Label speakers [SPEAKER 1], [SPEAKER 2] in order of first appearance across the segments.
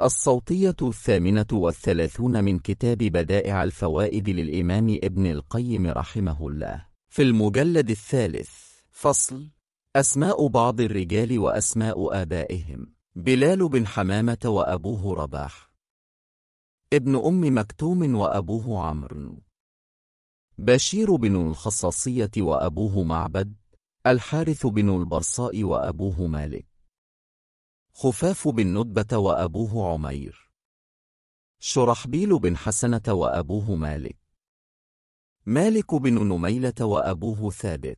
[SPEAKER 1] الصوتية 38 من كتاب بدائع الفوائد للإمام ابن القيم رحمه الله، في المجلد 3. فصل: أسماء بعض الرجال وأسماء آبائهم. بلال بن حمامة وأبوه رباح، ابن أم مكتوم وأبوه عمرو، بشير بن الخصاصية وأبوه معبد، الحارث بن البرصاء وأبوه مالك، خفاف بن ندبة وأبوه عمير، شرحبيل بن حسنة وأبوه مالك، مالك بن نميلة وأبوه ثابت،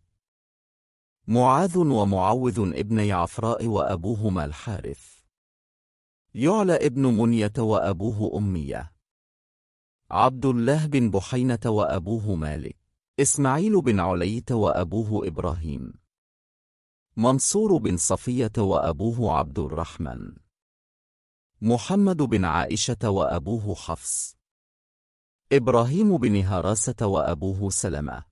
[SPEAKER 1] معاذ ومعوذ ابن عفراء وأبوهما الحارث، يعلى ابن منية وأبوه أمية، عبد الله بن بحينة وأبوه مالك، إسماعيل بن علية وأبوه إبراهيم، منصور بن صفية وأبوه عبد الرحمن، محمد بن عائشة وأبوه حفص، إبراهيم بن هراسة وأبوه سلمة،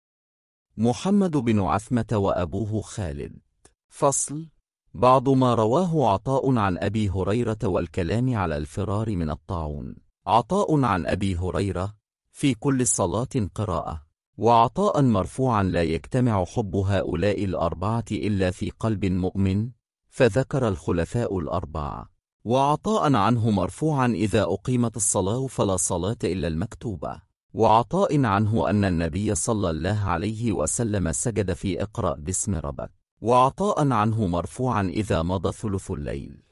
[SPEAKER 1] محمد بن عثمة وأبوه خالد. فصل: بعض ما رواه عطاء عن أبي هريرة والكلام على الفرار من الطاعون. عطاء عن أبي هريرة: في كل صلاة قراءة. وعطاء مرفوعا: لا يجتمع حب هؤلاء الأربعة إلا في قلب مؤمن، فذكر الخلفاء الأربعة. وعطاء عنه مرفوعا: إذا أقيمت الصلاة فلا صلاة إلا المكتوبة. وعطاء عنه أن النبي صلى الله عليه وسلم سجد في اقرأ باسم ربك. وعطاء عنه مرفوعا: إذا مضى ثلث الليل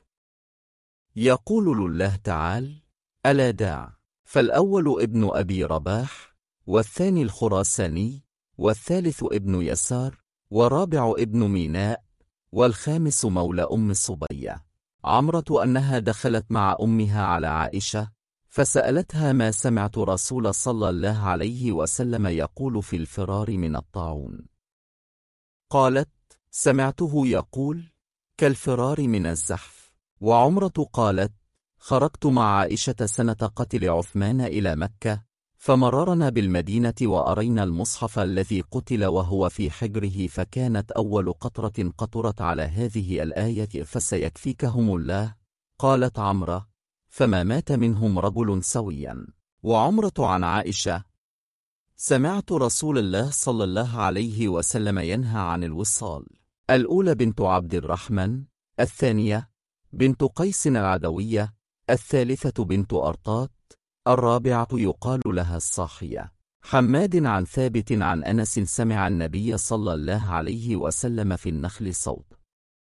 [SPEAKER 1] يقول لله تعالى: ألا داع. فالأول ابن أبي رباح، والثاني الخراساني، والثالث ابن يسار، والرابع ابن ميناء، والخامس مولى أم صبية. عمرة أنها دخلت مع أمها على عائشة فسألتها: ما سمعت رسول صلى الله عليه وسلم يقول في الفرار من الطاعون؟ قالت: سمعته يقول: كالفرار من الزحف. وعمرة قالت: خرجت مع عائشة سنة قتل عثمان إلى مكة، فمررنا بالمدينة وأرينا المصحف الذي قتل وهو في حجره، فكانت أول قطرة قطرت على هذه الآية: فسيكفيكهم الله. قالت عمرة: فما مات منهم رجل سويا. وعمرة عن عائشة: سمعت رسول الله صلى الله عليه وسلم ينهى عن الوصال. الأولى بنت عبد الرحمن، الثانية بنت قيس العدوية، الثالثة بنت أرطات، الرابعة يقال لها الصاحية. حماد عن ثابت عن أنس: سمع النبي صلى الله عليه وسلم في النخل صوت.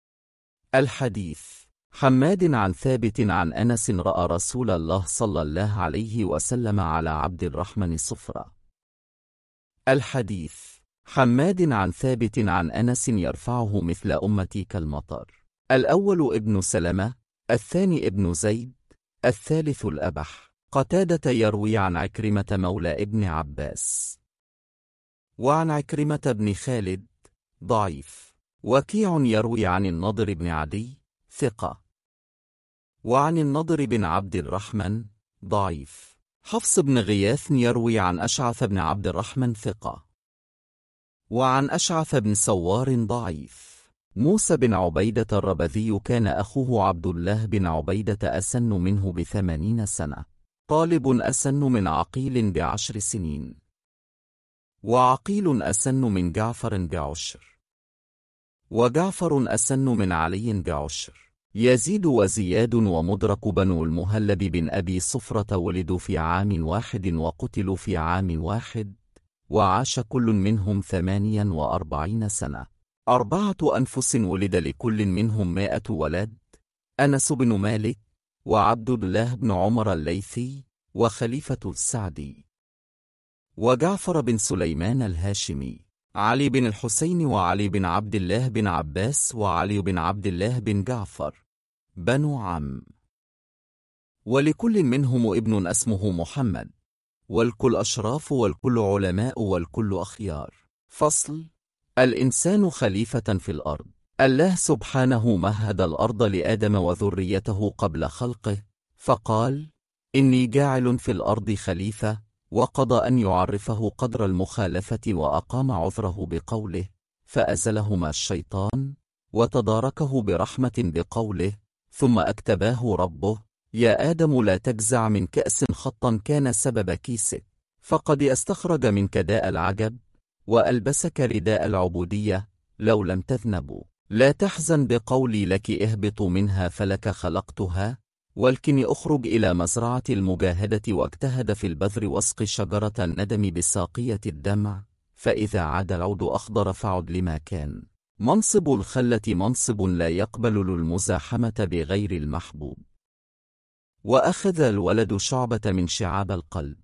[SPEAKER 1] الحديث: حماد عن ثابت عن أنس: رأى رسول الله صلى الله عليه وسلم على عبد الرحمن صفرة. الحديث: حماد عن ثابت عن أنس يرفعه: مثل أمتي كالمطر. الأول ابن سلمة، الثاني ابن زيد، الثالث الأبح. قتادة يروي عن عكرمة مولى ابن عباس. وعن عكرمة بن خالد ضعيف. وكيع يروي عن النضر بن عدي ثقة. وعن النضر بن عبد الرحمن ضعيف. حفص بن غياث يروي عن أشعث بن عبد الرحمن ثقة. وعن أشعث بن سوار ضعيف. موسى بن عبيدة الربذي كان أخوه عبد الله بن عبيدة أسن منه ب80 سنة. طالب أسن من عقيل ب10 سنين. وعقيل أسن من جعفر ب10. وجعفر أسن من علي ب10. يزيد وزياد ومدرك بنو المهلب بن أبي صفرة ولدوا في عام واحد وقتلوا في عام واحد، وعاش كل منهم 48 سنة. 4 أنفس ولد لكل منهم 100 ولد: أنس بن مالك، وعبد الله بن عمر الليثي، وخليفة السعدي، وجعفر بن سليمان الهاشمي، علي بن الحسين، وعلي بن عبد الله بن عباس، وعلي بن عبد الله بن جعفر، بنو عم. ولكل منهم ابن اسمه محمد، والكل أشراف، والكل علماء، والكل أخيار. فصل: الإنسان خليفة في الأرض. الله سبحانه مهد الأرض لآدم وذريته قبل خلقه، فقال: إني جاعل في الأرض خليفة، وقضى أن يعرفه قدر المخالفة، وأقام عذره بقوله: فأزلهما الشيطان، وتداركه برحمة بقوله: ثم أكتباه ربه يا آدم لا تجزع من كأس خطا كان سبب كيسك، فقد استخرج منك داء العجب وألبسك رداء العبودية لو لم تذنبوا. لا تحزن بقولي لك اهبطوا منها فلك خلقتها، ولكني أخرج إلى مزرعة المجاهدة واجتهد في البذر واسق شجرة الندم بساقية الدمع، فإذا عاد العود أخضر فعد لما كان. منصب الخلة منصب لا يقبل المزاحمة بغير المحبوب. وأخذ الولد شعبة من شعاب القلب.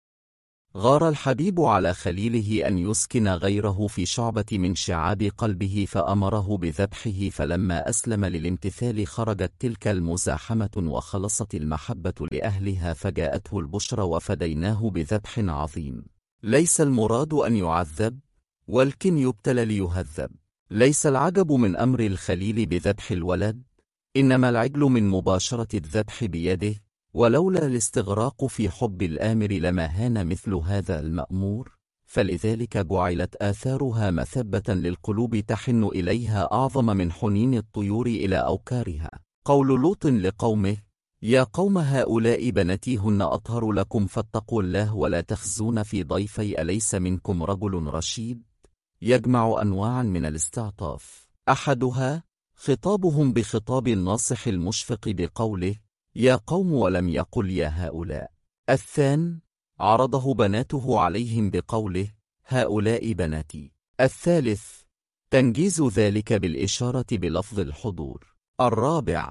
[SPEAKER 1] غار الحبيب على خليله أن يسكن غيره في شعبة من شعاب قلبه فأمره بذبحه، فلما أسلم للامتثال خرجت تلك المزاحمة وخلصت المحبة لأهلها، فجاءته البشرى وفديناه بذبح عظيم. ليس المراد أن يعذب، ولكن يبتلى ليهذب. ليس العجب من أمر الخليل بذبح الولد، إنما العجل من مباشرة الذبح بيده، ولولا الاستغراق في حب الآمر لما هان مثل هذا المأمور، فلذلك جعلت آثارها مثبة للقلوب تحن إليها أعظم من حنين الطيور إلى أوكارها. قول لوط لقومه: يا قوم هؤلاء بناتي هن أطهر لكم فاتقوا الله ولا تخزون في ضيفي أليس منكم رجل رشيد، يجمع أنواعا من الاستعطاف. أحدها خطابهم بخطاب الناصح المشفق بقوله: يا قوم، ولم يقل يا هؤلاء. الثاني عرضه بناته عليهم بقوله: هؤلاء بناتي. الثالث تنجيز ذلك بالإشارة بلفظ الحضور. الرابع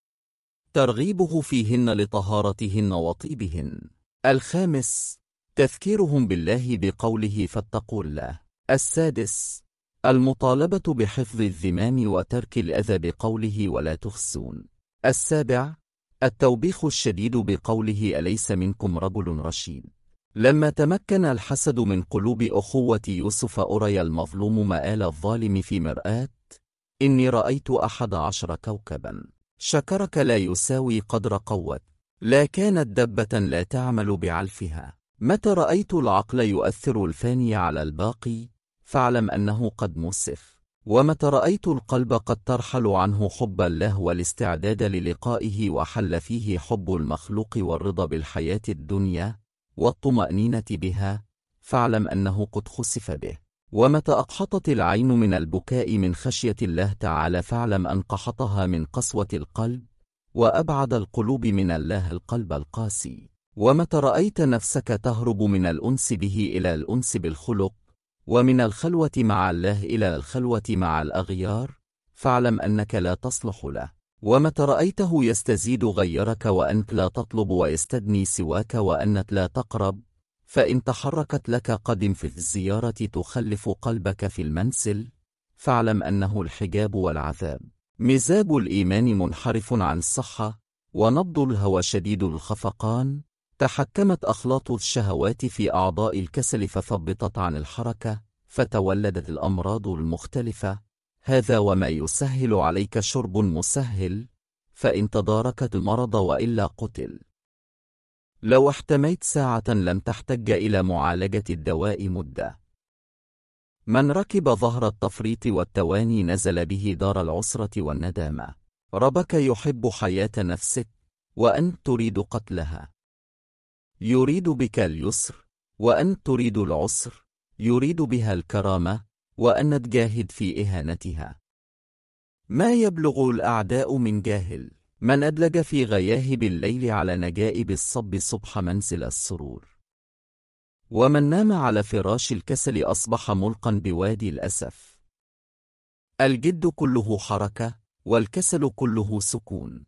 [SPEAKER 1] ترغيبه فيهن لطهارتهن وطيبهن. الخامس تذكيرهم بالله بقوله: فاتقوا الله. السادس المطالبة بحفظ الذمام وترك الأذى بقوله: ولا تخسون. السابع التوبيخ الشديد بقوله: أليس منكم رجل رشيد. لما تمكن الحسد من قلوب أخوة يوسف أري المظلوم مآل الظالم في مرآة: إني رأيت 11 كوكبا، شكرك لا يساوي قدر قوة، لا كانت دبة لا تعمل بعلفها. متى رأيت العقل يؤثر الفاني على الباقي فاعلم أنه قد مسف، ومتى رأيت القلب قد ترحل عنه حب الله والاستعداد للقائه وحل فيه حب المخلوق والرضا بالحياة الدنيا والطمأنينة بها فاعلم أنه قد خسف به. ومتى أقحطت العين من البكاء من خشية الله تعالى فاعلم أن قحطها من قسوة القلب، وأبعد القلوب من الله القلب القاسي. ومتى رأيت نفسك تهرب من الأنس به إلى الأنس بالخلق، ومن الخلوة مع الله إلى الخلوة مع الأغيار، فاعلم أنك لا تصلح له. ومتى رأيته يستزيد غيرك وأنت لا تطلب ويستدني سواك وأنت لا تقرب، فإن تحركت لك قدم في الزيارة تخلف قلبك في المنسل، فاعلم أنه الحجاب والعذاب. مزاج الإيمان منحرف عن الصحة، ونبض الهوى شديد الخفقان، تحكمت أخلاط الشهوات في أعضاء الكسل فثبطت عن الحركة، فتولدت الأمراض المختلفة. هذا وما يسهل عليك شرب مسهل، فإن تداركت المرض وإلا قتل. لو احتميت ساعة لم تحتج إلى معالجة الدواء مدة. من ركب ظهر التفريط والتواني نزل به دار العسرة والندامة. ربك يحب حياة نفسك، وأنت تريد قتلها. يريد بك اليسر، وأنت تريد العسر. يريد بها الكرامة، وأن تجاهد في إهانتها. ما يبلغ الأعداء من جاهل، من أدلج في غياهب الليل على نجائب الصب صبح منزل السرور. ومن نام على فراش الكسل أصبح ملقا بوادي الأسف. الجد كله حركة، والكسل كله سكون.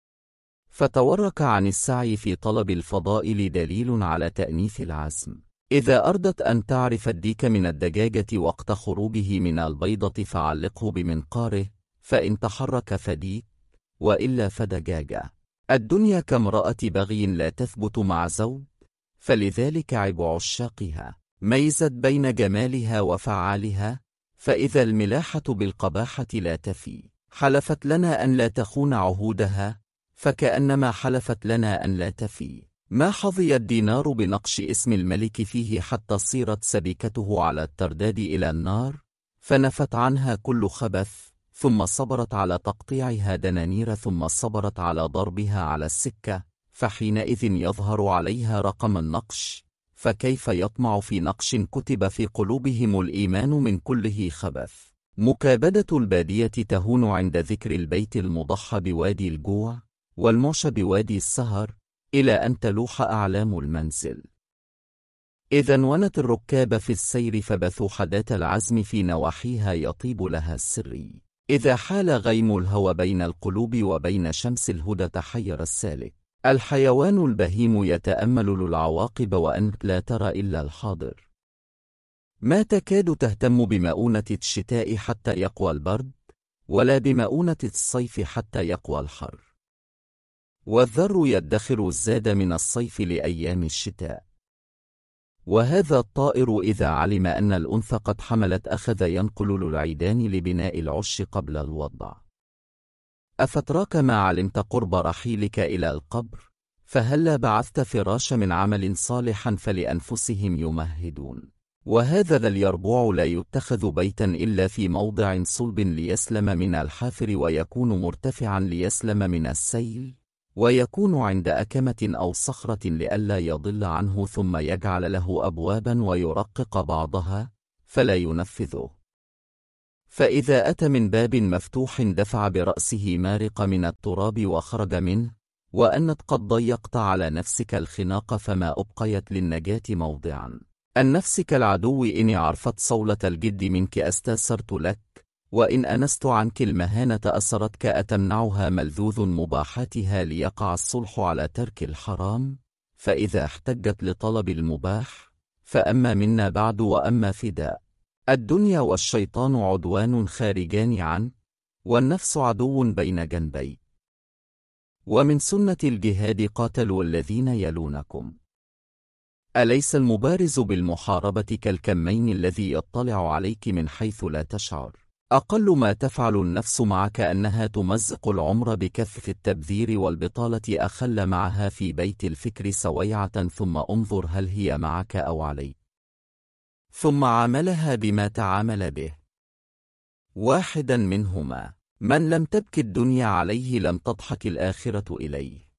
[SPEAKER 1] فتورك عن السعي في طلب الفضائل دليل على تأنيث العزم. إذا أردت أن تعرف الديك من الدجاجة وقت خروجه من البيضة فعلقه بمنقاره، فإن تحرك فديك، وإلا فدجاجة. الدنيا كامرأة بغي لا تثبت مع زوج، فلذلك عيب عشاقها ميزت بين جمالها وفعالها، فإذا الملاحة بالقباحة لا تفي، حلفت لنا أن لا تخون عهودها، فكأنما حلفت لنا أن لا تفي. ما حظي الدينار بنقش اسم الملك فيه حتى صيرت سبيكته على الترداد إلى النار، فنفت عنها كل خبث، ثم صبرت على تقطيعها دنانير، ثم صبرت على ضربها على السكة، فحينئذ يظهر عليها رقم النقش. فكيف يطمع في نقش كتب في قلوبهم الإيمان من كله خبث؟ مكابدة البادية تهون عند ذكر البيت المضحى بوادي الجوع والمعشى بوادي السهر، إلى أن تلوح أعلام المنزل. إذا ونت الركاب في السير فبثوا حداة العزم في نواحيها يطيب لها السري. إذا حال غيم الهوى بين القلوب وبين شمس الهدى تحير السالك. الحيوان البهيم يتأمل العواقب وأنت لا ترى إلا الحاضر. ما تكاد تهتم بمؤونة الشتاء حتى يقوى البرد، ولا بمؤونة الصيف حتى يقوى الحر. والذر يدخر الزاد من الصيف لأيام الشتاء. وهذا الطائر إذا علم أن الأنثى قد حملت أخذ ينقل العيدان لبناء العش قبل الوضع. أفتراك ما علمت قرب رحيلك إلى القبر، فهلا بعثت فراش من عمل صالحا فلأنفسهم يمهدون. وهذا ذا اليربوع لا يتخذ بيتا إلا في موضع صلب ليسلم من الحافر، ويكون مرتفعا ليسلم من السيل، ويكون عند أكمة أو صخرة لئلا يضل عنه، ثم يجعل له أبوابا ويرقق بعضها فلا ينفذه. فإذا أتى من باب مفتوح دفع برأسه مارق من التراب وخرج منه، وأنت قد ضيقت على نفسك الخناق فما أبقيت للنجاة موضعا. النفسك العدو إن عرفت صولة الجد منك استأثرت لك، وإن أنست عنك المهانة أسرتك أتمنعها ملذوذ مباحاتها ليقع الصلح على ترك الحرام. فإذا احتجت لطلب المباح فأما منا بعد وأما فداء. الدنيا والشيطان عدوان خارجان عنه، والنفس عدو بين جنبي. ومن سنة الجهاد قاتلوا الذين يلونكم. أليس المبارز بالمحاربة كالكمين الذي يطلع عليك من حيث لا تشعر؟ أقل ما تفعل النفس معك أنها تمزق العمر بكثرة التبذير والبطالة، أخل معها في بيت الفكر سويعة، ثم انظر هل هي معك أو عليك، ثم عاملها بما تعامل به. واحدا منهما: من لم تبك الدنيا عليه لم تضحك الآخرة إليه.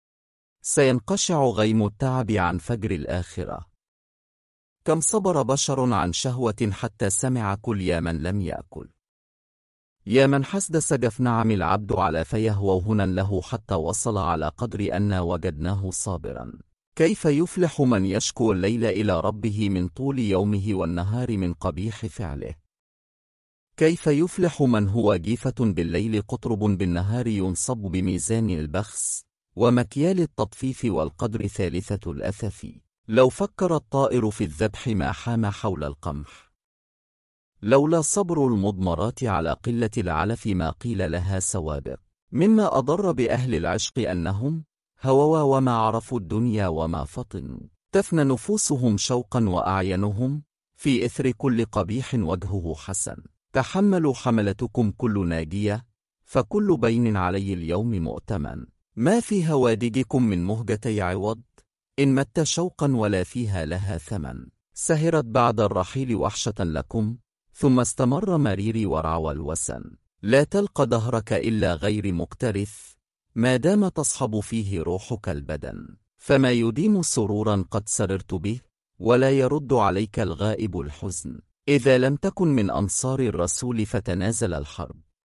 [SPEAKER 1] سينقشع غيم التعب عن فجر الآخرة. كم صبر بشر عن شهوة حتى سمع كل يا من لم يأكل. يا من حسد سجف نعم العبد على فيهوى هنا له حتى وصل على قدر أن وجدناه صابرا. كيف يفلح من يشكو الليل إلى ربه من طول يومه والنهار من قبيح فعله؟ كيف يفلح من هو جيفة بالليل قطرب بالنهار ينصب بميزان البخس ومكيال التطفيف والقدر ثالثة الأثف؟ لو فكر الطائر في الذبح ما حام حول القمح. لولا صبر المضمرات على قلة العلف ما قيل لها سوابق. مما أضر بأهل العشق أنهم هووا وما عرفوا الدنيا وما فطنوا. تفنى نفوسهم شوقا وأعينهم في إثر كل قبيح وجهه حسن. تحملوا حملتكم كل ناجية، فكل بين علي اليوم مؤتمن. ما في هوادجكم من مهجتي عوض، إن مت شوقا ولا فيها لها ثمن. سهرت بعد الرحيل وحشة لكم، ثم استمر مريري ورعوى الوسن. لا تلقى دهرك إلا غير مكترث، ما دام تصحب فيه روحك البدن. فما يديم سرورا قد سررت به، ولا يرد عليك الغائب الحزن. إذا لم تكن من أنصار الرسول فتنازل الحرب،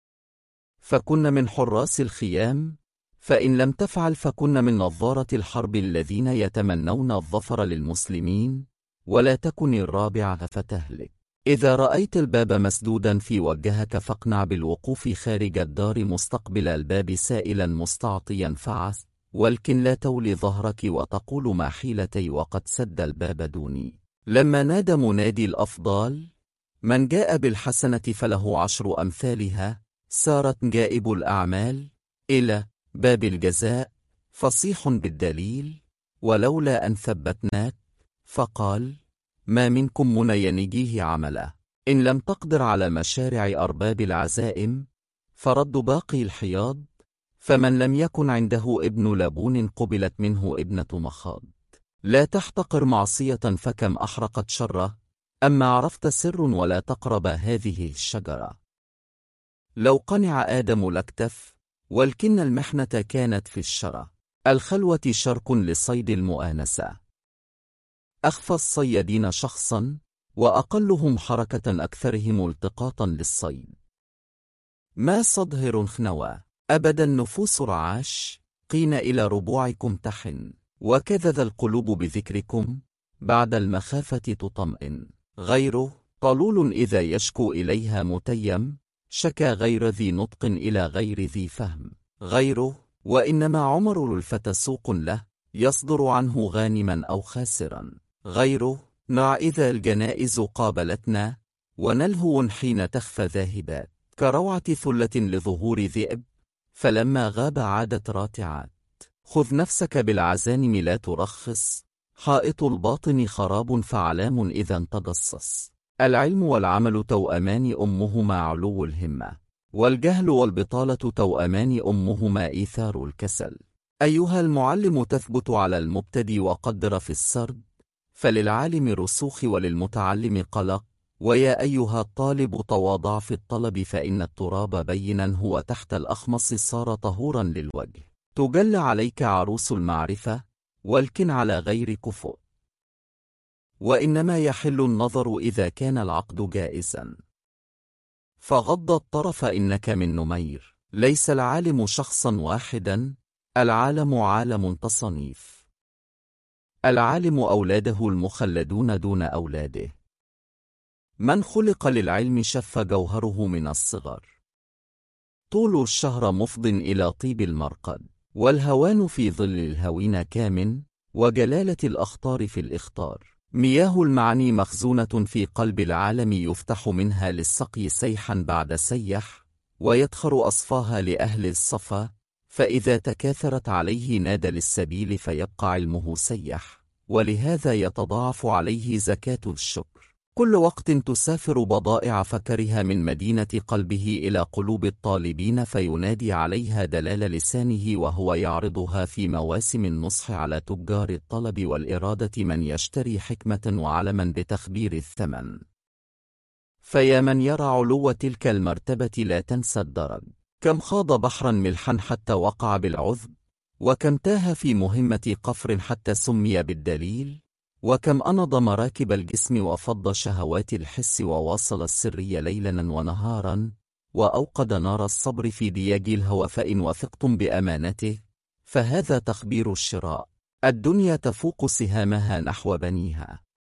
[SPEAKER 1] فكن من حراس الخيام، فإن لم تفعل فكن من نظارة الحرب الذين يتمنون الظفر للمسلمين، ولا تكن الرابعة فتهلك. إذا رأيت الباب مسدودا في وجهك فاقنع بالوقوف خارج الدار مستقبل الباب سائلا مستعطيا فعث، ولكن لا تولي ظهرك وتقول ما حيلتي وقد سد الباب دوني. لما نادى منادي الأفضال: من جاء بالحسنة فله 10 أمثالها، سارت جائب الأعمال إلى باب الجزاء فصيح بالدليل، ولولا أن ثبتناك. فقال: ما منكم من ينجيه عملا، إن لم تقدر على مشارع أرباب العزائم فرد باقي الحياض. فمن لم يكن عنده ابن لبون قبلت منه ابنة مخاض. لا تحتقر معصية فكم أحرقت شره، أما عرفت سر ولا تقرب هذه الشجرة. لو قنع آدم لاكتف، ولكن المحنة كانت في الشرى. الخلوة شرق لصيد المؤانسة. أخفى الصيادين شخصا، وأقلهم حركة أكثرهم التقاطا للصيد. ما صدهر خنوى، أبدا نفوس رعاش، قين إلى ربوعكم تحن، وكذا القلوب بذكركم، بعد المخافة تطمئن. غيره طلول إذا يشكو إليها متيم، شكا غير ذي نطق إلى غير ذي فهم. غيره وإنما عمر الفتى سوق له، يصدر عنه غانما أو خاسرا. غيره نع إذا الجنائز قابلتنا، ونلهو حين تخفى ذاهبات، كروعة ثلة لظهور ذئب، فلما غاب عادت راتعات. خذ نفسك بالعزانم لا ترخص، حائط الباطن خراب فعلام إذا تدصص. العلم والعمل توأمان أمهما علو الهمة، والجهل والبطالة توأمان أمهما إيثار الكسل. أيها المعلم تثبت على المبتدي وقدر في السرد، فللعالم رسوخ وللمتعلم قلق. ويا أيها الطالب تواضع في الطلب، فإن التراب بينا هو تحت الأخمص صار طهورا للوجه. تجل عليك عروس المعرفة، والكن على غير كفؤ، وإنما يحل النظر إذا كان العقد جائزا. فغض الطرف إنك من نمير. ليس العالم شخصا واحدا، العالم عالم تصنيف. العالم أولاده المخلدون دون أولاده. من خلق للعلم شف جوهره من الصغر. طول الشهر مفض إلى طيب المرقد، والهوان في ظل الهوين كامن، وجلالة الأخطار في الإخطار. مياه المعاني مخزونة في قلب العالم، يفتح منها للسقي سيحا بعد سيح، ويدخر أصفاها لأهل الصفا، فإذا تكاثرت عليه نادى للسبيل فيبقى علمه سيح، ولهذا يتضاعف عليه زكاة الشكر. كل وقت تسافر بضائع فكرها من مدينة قلبه إلى قلوب الطالبين، فينادي عليها دلال لسانه، وهو يعرضها في مواسم النصح على تجار الطلب والإرادة، من يشتري حكمة وعلما بتخبير الثمن. فيا من يرى علو تلك المرتبة لا تنسى الدرج. كم خاض بحرا ملحا حتى وقع بالعذب، وكم تاه في مهمة قفر حتى سمي بالدليل، وكم أنض مراكب الجسم وفض شهوات الحس، وواصل السري ليلا ونهارا، وأوقد نار الصبر في دياج الهوى. فإن وثقتم بأمانته فهذا تخبير الشراء. الدنيا تفوق سهامها نحو بنيها،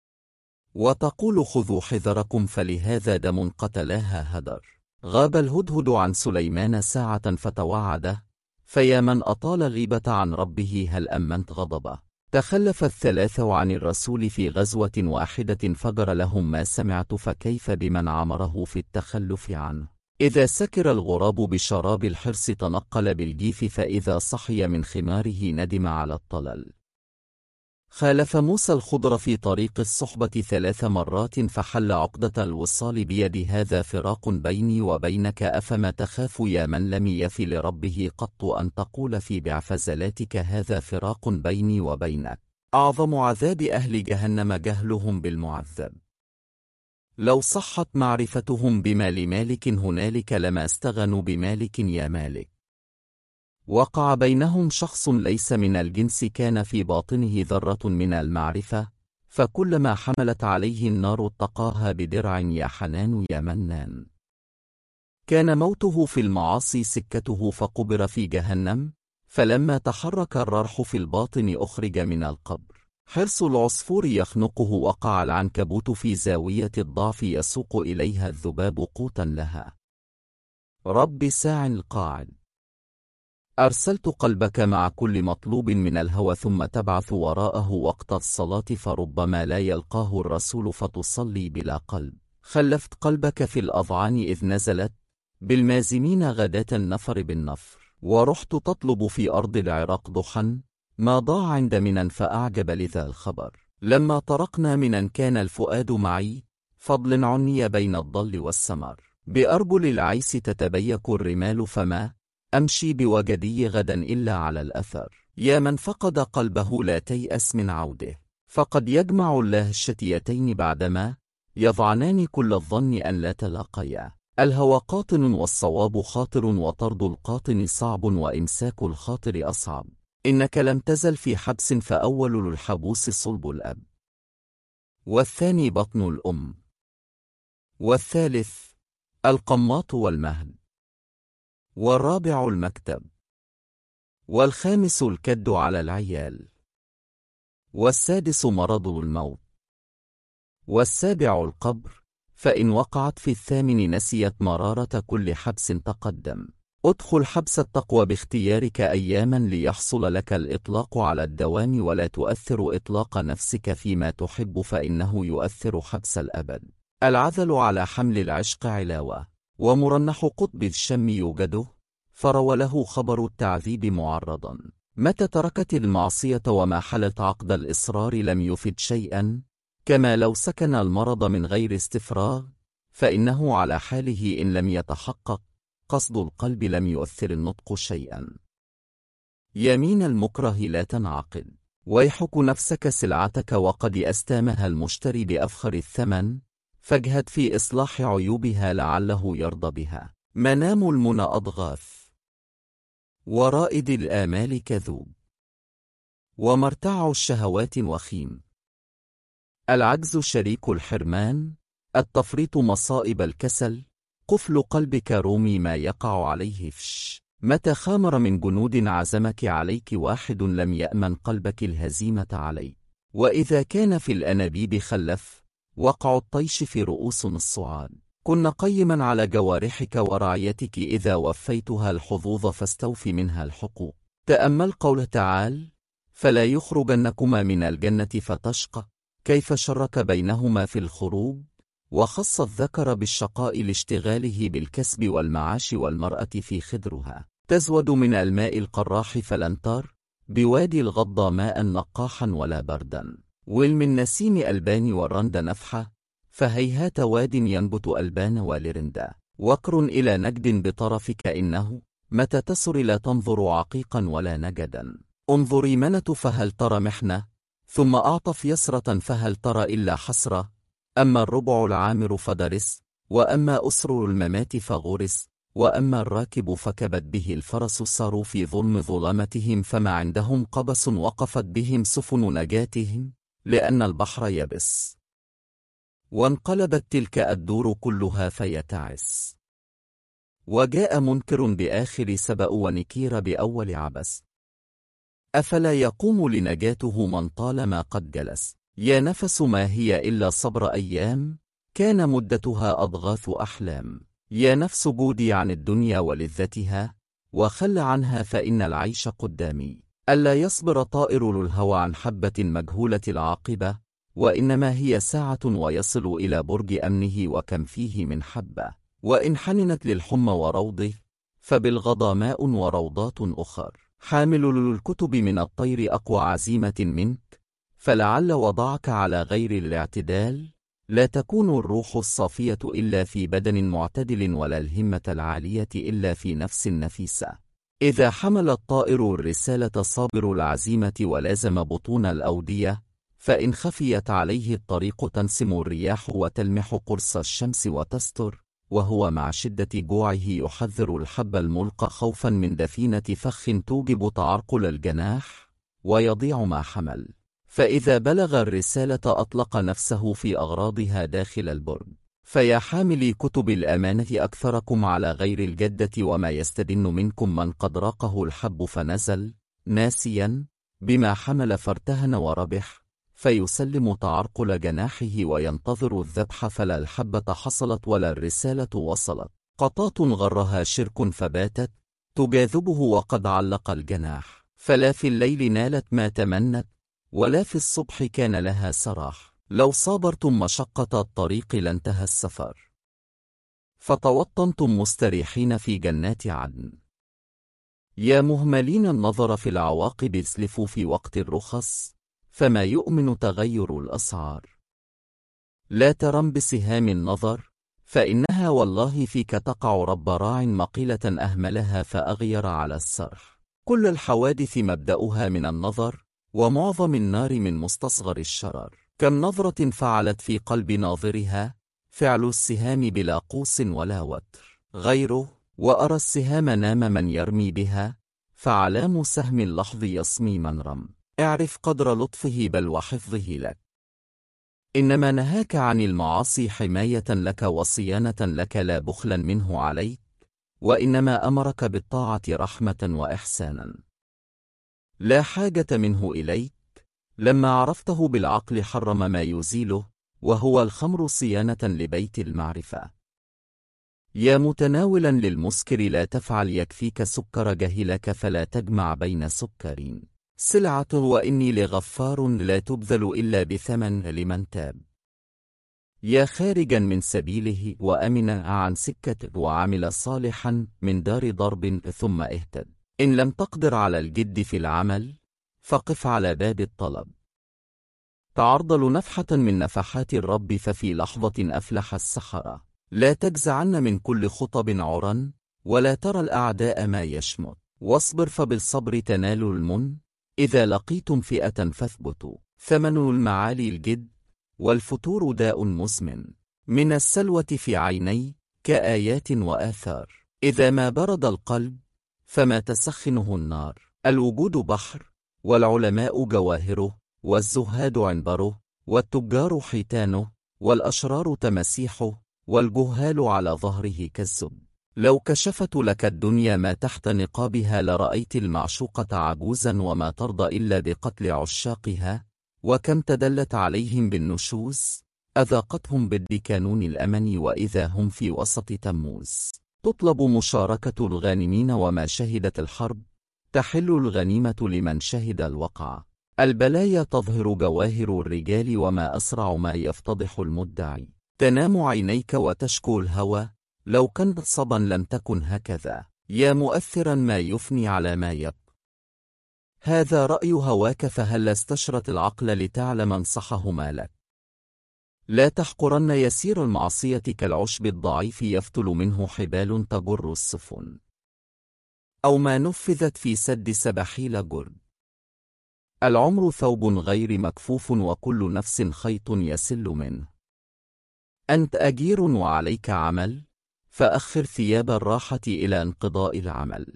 [SPEAKER 1] وتقول خذوا حذركم، فلهذا دم قتلاها هدر. غاب الهدهد عن سليمان ساعة فتوعده، فيا من أطال غيبة عن ربه هل أمنت غضبه. تخلف الثلاثة عن الرسول في غزوة واحدة فجر لهم ما سمعت، فكيف بمن عمره في التخلف عنه. إذا سكر الغراب بشراب الحرص تنقل بالجيف، فإذا صحي من خماره ندم على الطلل. خالف موسى الخضر في طريق الصحبة 3 مرات، فحل عقدة الوصال بيد. هذا فراق بيني وبينك، أفما تخاف يا من لم يف لربه قط أن تقول في بعفزلاتك هذا فراق بيني وبينك. أعظم عذاب أهل جهنم جهلهم بالمعذب. لو صحت معرفتهم بمال مالك هنالك لما استغنوا بمالك يا مالك. وقع بينهم شخص ليس من الجنس، كان في باطنه ذرة من المعرفة، فكلما حملت عليه النار اتقاها بدرع يا حنان يا منان. كان موته في المعاصي سكته، فقبر في جهنم، فلما تحرك الررح في الباطن أخرج من القبر. حرص العصفور يخنقه، وقع العنكبوت في زاوية الضعف، يسوق إليها الذباب قوتا لها. رب ساع القاعد. أرسلت قلبك مع كل مطلوب من الهوى، ثم تبعث وراءه وقت الصلاة، فربما لا يلقاه الرسول فتصلي بلا قلب. خلفت قلبك في الأضعان إذ نزلت، بالمازمين غداة النفر بالنفر، ورحت تطلب في أرض العراق ضحا، ما ضاع عند منى فأعجب لذا الخبر. لما طرقنا منى كان الفؤاد معي، فضل عني بين الضل والسمر. بأربل العيس تتبيك الرمال، فما أمشي بوجدي غدا إلا على الأثر. يا من فقد قلبه لا تيأس من عوده، فقد يجمع الله الشتيتين بعدما يضعنان كل الظن أن لا تلاقيا. الهوى قاطن والصواب خاطر، وطرد القاطن صعب وإمساك الخاطر أصعب. إنك لم تزل في حبس، فأول الحبوس صلب الأب، والثاني بطن الأم، والثالث القماط والمهد، والرابع المكتب، والخامس الكد على العيال، والسادس مرض الموت، والسابع القبر، فإن وقعت في الثامن نسيت مرارة كل حبس تقدم. ادخل حبس التقوى باختيارك أياما ليحصل لك الإطلاق على الدوام، ولا تؤثر إطلاق نفسك فيما تحب، فإنه يؤثر حبس الأبد. العذل على حمل العشق علاوة، ومرنح قطب الشم يوجده، فروى له خبر التعذيب معرضا. متى تركت المعصية وما حلت عقد الإصرار لم يفد شيئا، كما لو سكن المرض من غير استفراغ، فإنه على حاله إن لم يتحقق قصد القلب لم يؤثر النطق شيئا. يمين المكره لا تنعقد، ويحك نفسك سلعتك وقد أستامها المشتري بأفخر الثمن، فاجهد في إصلاح عيوبها لعله يرضى بها. منام المنى أضغاث، ورائد الآمال كذوب، ومرتع الشهوات وخيم. العجز شريك الحرمان، التفريط مصائب الكسل، قفل قلبك رومي ما يقع عليه فش. متى خامر من جنود عزمك عليك واحد لم يأمن قلبك الهزيمة عليه. وإذا كان في الأنابيب خلف، وقع الطيش في رؤوس الصعاد. كن قيما على جوارحك ورعيتك، إذا وفيتها الحظوظ فاستوف منها الحقوق. تأمل قول تعالى: فلا يخرجنكما من الجنة فتشقى، كيف شرك بينهما في الخروج. وخص الذكر بالشقاء لاشتغاله بالكسب والمعاش، والمرأة في خدرها تزود من الماء القراح فلن تر بوادي الغضا ماء نقاحا ولا بردا. والمن نسيم ألبان والرند نفحة، فهيهات واد ينبت ألبان والرندا. وقر إلى نجد بطرفك، إنه متى تسر لا تنظر عقيقا ولا نجدا. انظري منة فهل ترى محنة، ثم أعطف يسرة فهل ترى إلا حسرة. أما الربع العامر فدرس، وأما أسر الممات فغرس، وأما الراكب فكبت به الفرس. صاروا في ظلم ظلمتهم، فما عندهم قبس وقفت بهم سفن نجاتهم، لأن البحر يبس. وانقلبت تلك الدور كلها فيتعس، وجاء منكر بآخر سبأ، ونكير بأول عبس. أفلا يقوم لنجاته من طالما قد جلس. يا نفس ما هي إلا صبر أيام، كان مدتها أضغاث أحلام. يا نفس جودي عن الدنيا ولذتها، وخل عنها فإن العيش قدامي. ألا يصبر طائر الهوى عن حبة مجهولة العاقبة، وإنما هي ساعة ويصل إلى برج أمنه، وكم فيه من حبة. وإن حننت للحمى وروضه، فبالغضا ماء وروضات أخر. حامل الكتب من الطير أقوى عزيمة منك، فلعل وضعك على غير الاعتدال. لا تكون الروح الصافية إلا في بدن معتدل، ولا الهمة العالية إلا في نفس نفيسة. إذا حمل الطائر الرسالة صابر العزيمة، ولازم بطون الأودية، فإن خفيت عليه الطريق تنسم الرياح، وتلمح قرص الشمس وتستر. وهو مع شدة جوعه يحذر الحب الملقى، خوفا من دفينة فخ توجب تعرقل الجناح، ويضيع ما حمل. فإذا بلغ الرسالة أطلق نفسه في أغراضها داخل البرج. فيا حاملي كتب الأمانة أكثركم على غير الجدة، وما يستدن منكم من قد راقه الحب فنزل ناسيا بما حمل فارتهن وربح، فيسلم تعرقل جناحه وينتظر الذبح، فلا الحبة حصلت ولا الرسالة وصلت. قطاط غرها شرك فباتت تجاذبه وقد علق الجناح، فلا في الليل نالت ما تمنت، ولا في الصبح كان لها سراح. لو صابرتم مشقة الطريق لانتهى السفر، فتوطنتم مستريحين في جنات عدن. يا مهملين النظر في العواقب، اسلفوا في وقت الرخص، فما يؤمن تغير الأسعار. لا ترم بسهام النظر، فإنها والله فيك تقع. رب راع مقيلة أهملها فأغير على السرح. كل الحوادث مبدأها من النظر، ومعظم النار من مستصغر الشرر. كم نظرة فعلت في قلب ناظرها، فعل السهام بلا قوس ولا وتر غيره، وأرى السهام نام من يرمي بها، فعلام سهم اللحظ يصمي من رم. اعرف قدر لطفه بل وحفظه لك، إنما نهاك عن المعاصي حماية لك وصيانة لك لا بخلا منه عليك، وإنما أمرك بالطاعة رحمة وإحسانا لا حاجة منه إليك. لما عرفته بالعقل حرم ما يزيله، وهو الخمر صيانة لبيت المعرفة. يا متناولا للمسكر لا تفعل، يكفيك سكر جهلك فلا تجمع بين سكرين. سلعة وإني لغفار لا تبذل إلا بثمن لمن تاب. يا خارجا من سبيله وأمنا عن سكة وعمل صالحا من دار ضرب ثم اهتد. إن لم تقدر على الجد في العمل فقف على باب الطلب. تعرضل نفحة من نفحات الرب ففي لحظة أفلح السحرة. لا تجزعن من كل خطب عرا، ولا ترى الأعداء ما يشمت. واصبر فبالصبر تنال المن، إذا لقيتم فئة فاثبتوا. ثمن المعالي الجد، والفتور داء مزمن. من السلوة في عيني كآيات وآثار، إذا ما برد القلب فما تسخنه النار. الوجود بحر، والعلماء جواهره، والزهاد عنبره، والتجار حيتانه، والأشرار تماسيحه، والجهال على ظهره كالزب. لو كشفت لك الدنيا ما تحت نقابها لرأيت المعشوقة عجوزا وما ترضى إلا بقتل عشاقها. وكم تدلت عليهم بالنشوز، أذاقتهم بالدكانون الأمن، وإذا هم في وسط تموز. تطلب مشاركة الغانمين، وما شهدت الحرب تحل الغنيمة لمن شهد الوقع. البلايا تظهر جواهر الرجال، وما أسرع ما يفتضح المدعي. تنام عينيك وتشكو الهوى، لو كنت صبا لم تكن هكذا. يا مؤثرا ما يفني على ما يبقى، هذا رأي هواك، فهل استشرت العقل لتعلم انصحه ما لك. لا تحقرن يسير المعصية كالعشب الضعيف يفتل منه حبال تجر السفن، أو ما نفذت في سد سبحيل جرد. العمر ثوب غير مكفوف، وكل نفس خيط يسل منه. أنت أجير وعليك عمل، فأخر ثياب الراحة إلى انقضاء العمل.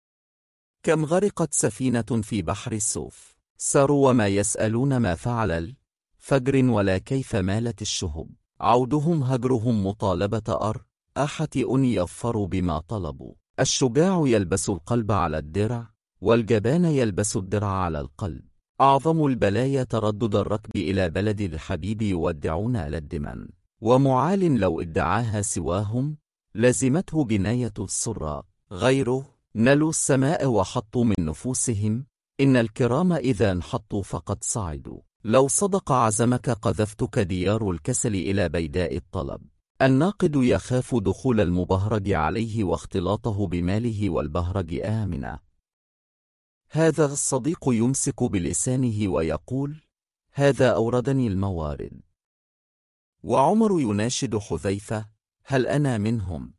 [SPEAKER 1] كم غرقت سفينة في بحر السوف، ساروا وما يسألون ما فعل الفجر ولا كيف مالت الشهب. عودهم هجرهم مطالبة أحة يظفر بما طلبوا. الشجاع يلبس القلب على الدرع، والجبان يلبس الدرع على القلب. أعظم البلايا تردد الركب إلى بلد الحبيب، يودعون إلى الدمن. ومعال لو ادعاها سواهم لزمته جناية السراء. غيره نلوا السماء وحطوا من نفوسهم، إن الكرام إذا انحطوا فقد صعدوا. لو صدق عزمك قذفتك ديار الكسل إلى بيداء الطلب. الناقد يخاف دخول المبهرج عليه واختلاطه بماله، والبهرج آمنا. هذا الصديق يمسك بلسانه ويقول هذا أوردني الموارد. وعمر يناشد حذيفة هل أنا منهم؟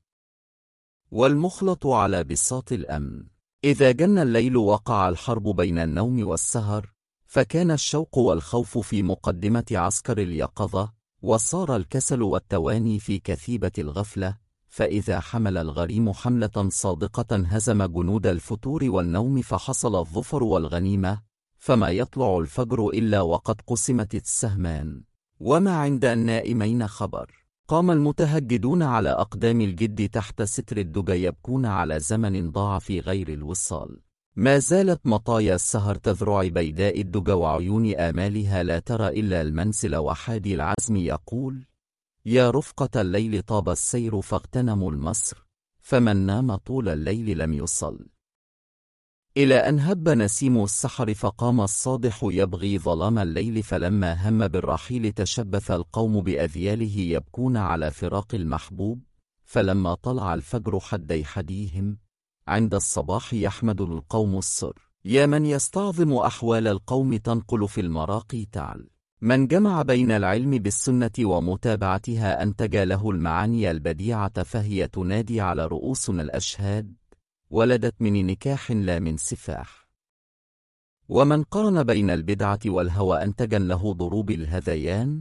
[SPEAKER 1] والمخلط على بساط الأمن. إذا جن الليل وقع الحرب بين النوم والسهر، فكان الشوق والخوف في مقدمة عسكر اليقظة، وصار الكسل والتواني في كثيبة الغفلة. فإذا حمل الغريم حملة صادقة هزم جنود الفتور والنوم، فحصل الظفر والغنيمة. فما يطلع الفجر إلا وقد قسمت السهمان، وما عند النائمين خبر. قام المتهجدون على أقدام الجد تحت ستر الدجى، يبكون على زمن ضاع في غير الوصال. ما زالت مطايا السهر تذرع بيداء الدجى، وعيون آمالها لا ترى إلا المنسل. وحادي العزم يقول يا رفقة الليل طاب السير، فاغتنموا المصر، فمن نام طول الليل لم يصل. إلى أن هب نسيم السحر، فقام الصادح يبغي ظلام الليل. فلما هم بالرحيل تشبث القوم بأذياله، يبكون على فراق المحبوب. فلما طلع الفجر حدي حديهم، عند الصباح يحمد القوم السر. يا من يستعظم أحوال القوم تنقل في المراقي تعل. من جمع بين العلم بالسنة ومتابعتها أنتج له المعاني البديعة، فهي تنادي على رؤوسنا الأشهاد، ولدت من نكاح لا من سفاح. ومن قارن بين البدعة والهوى أنتج له ضروب الهذيان،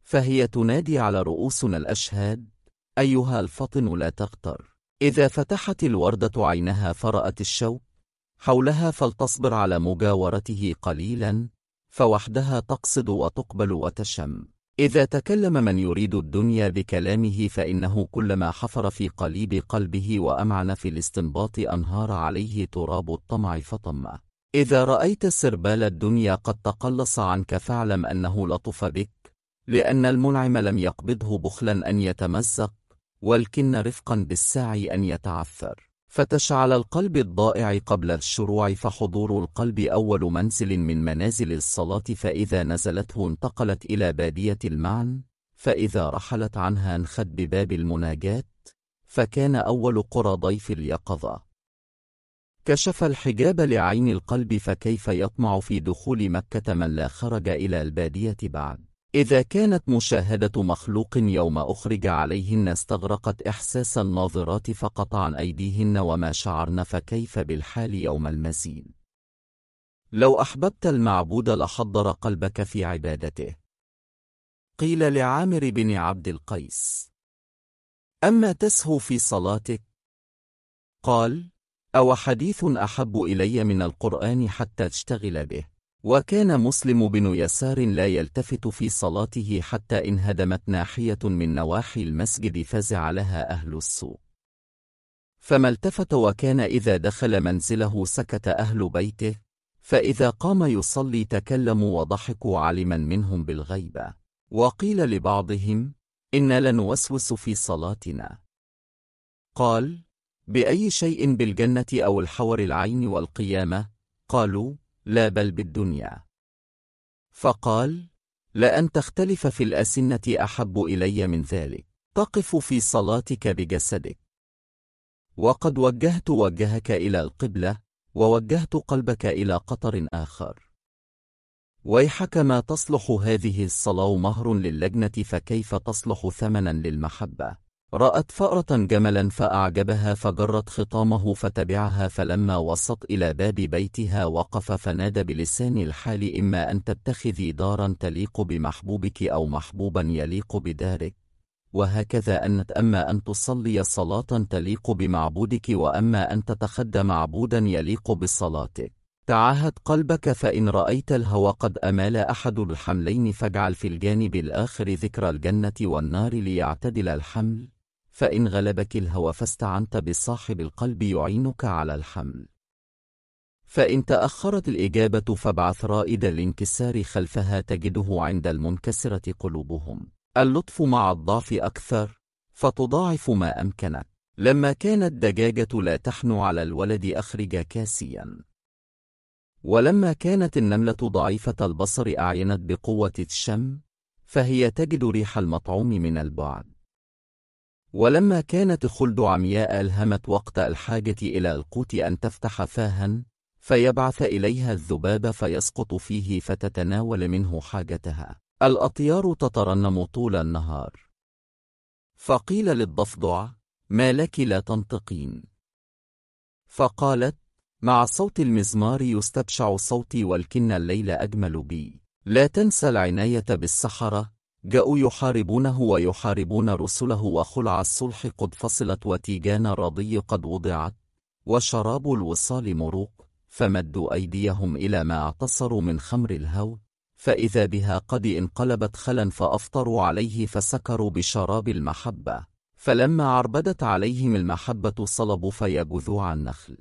[SPEAKER 1] فهي تنادي على رؤوسنا الأشهاد: أيها الفطن لا تغتر. إذا فتحت الوردة عينها فرأت الشوك حولها فلتصبر على مجاورته قليلا، فوحدها تقصد وتقبل وتشم. إذا تكلم من يريد الدنيا بكلامه فإنه كلما حفر في قليب قلبه وأمعن في الاستنباط أنهار عليه تراب الطمع فطم. إذا رأيت سربال الدنيا قد تقلص عنك فاعلم أنه لطف بك، لأن المنعم لم يقبضه بخلا أن يتمزق، والكن رفقا بالساعي أن يتعثر. فتشعل القلب الضائع قبل الشروع، فحضور القلب أول منزل من منازل الصلاة، فإذا نزلته انتقلت إلى بادية المعن، فإذا رحلت عنها انخت بباب المناجاة، فكان أول قرى ضيف اليقظة. كشف الحجاب لعين القلب، فكيف يطمع في دخول مكة من لا خرج إلى البادية بعد؟ إذا كانت مشاهدة مخلوق يوم أخرج عليهن استغرقت إحساس الناظرات فقط عن أيديهن وما شعرن، فكيف بالحال يوم المزيد؟ لو أحببت المعبود لحضر قلبك في عبادته. قيل لعامر بن عبد القيس: أما تسهو في صلاتك؟ قال: أو حديث أحب إلي من القرآن حتى أشتغل به. وكان مسلم بن يسار لا يلتفت في صلاته حتى انهدمت ناحية من نواحي المسجد فزع لها أهل السوق، فما التفت، وكان إذا دخل منزله سكت أهل بيته، فإذا قام يصلي تكلموا وضحكوا علما منهم بالغيبة. وقيل لبعضهم: إن لنوسوس في صلاتنا. قال: بأي شيء؟ بالجنة أو الحور العين والقيامة؟ قالوا: لا، بل بالدنيا. فقال: لأن تختلف في الأسنة أحب إلي من ذلك. تقف في صلاتك بجسدك، وقد وجهت وجهك إلى القبلة، ووجهت قلبك إلى قطر آخر. ويحك، ما تصلح هذه الصلاة مهر للجنة، فكيف تصلح ثمنا للمحبة؟ رأت فأرة جملا فأعجبها فجرت خطامه فتبعها، فلما وصلت إلى باب بيتها وقف فنادى بلسان الحال: إما أن تتخذي دارا تليق بمحبوبك أو محبوبا يليق بدارك، وهكذا أما أن تصلي صلاة تليق بمعبودك، وأما أن تتخدى معبودا يليق بصلاتك. تعاهد قلبك، فإن رأيت الهوى قد أمال أحد الحملين فاجعل في الجانب الآخر ذكر الجنة والنار ليعتدل الحمل، فإن غلبك الهوى فاستعنت بصاحب القلب يعينك على الحمل، فإن تأخرت الإجابة فابعث رائد الانكسار خلفها تجده عند المنكسرة قلوبهم. اللطف مع الضعف أكثر، فتضاعف ما أمكنك. لما كانت دجاجة لا تحنو على الولد أخرج كاسيا، ولما كانت النملة ضعيفة البصر أعينت بقوة الشم، فهي تجد ريح المطعوم من البعد. ولما كانت خلد عمياء ألهمت وقت الحاجة إلى القوت أن تفتح فاها فيبعث إليها الذباب فيسقط فيه فتتناول منه حاجتها. الأطيار تترنم طول النهار. فقيل للضفدع: ما لك لا تنطقين؟ فقالت: مع صوت المزمار يستبشع صوتي، والكن الليل أجمل بي. لا تنسى العناية بالسحرة، جاءوا يحاربونه ويحاربون رسله، وخلع الصلح قد فصلت، وتيجان الرضي قد وضعت، وشراب الوصال مروق، فمدوا أيديهم إلى ما اعتصروا من خمر الهوى، فإذا بها قد انقلبت خلا، فأفطروا عليه فسكروا بشراب المحبة، فلما عربدت عليهم المحبة صلبوا فيا جذوع النخل.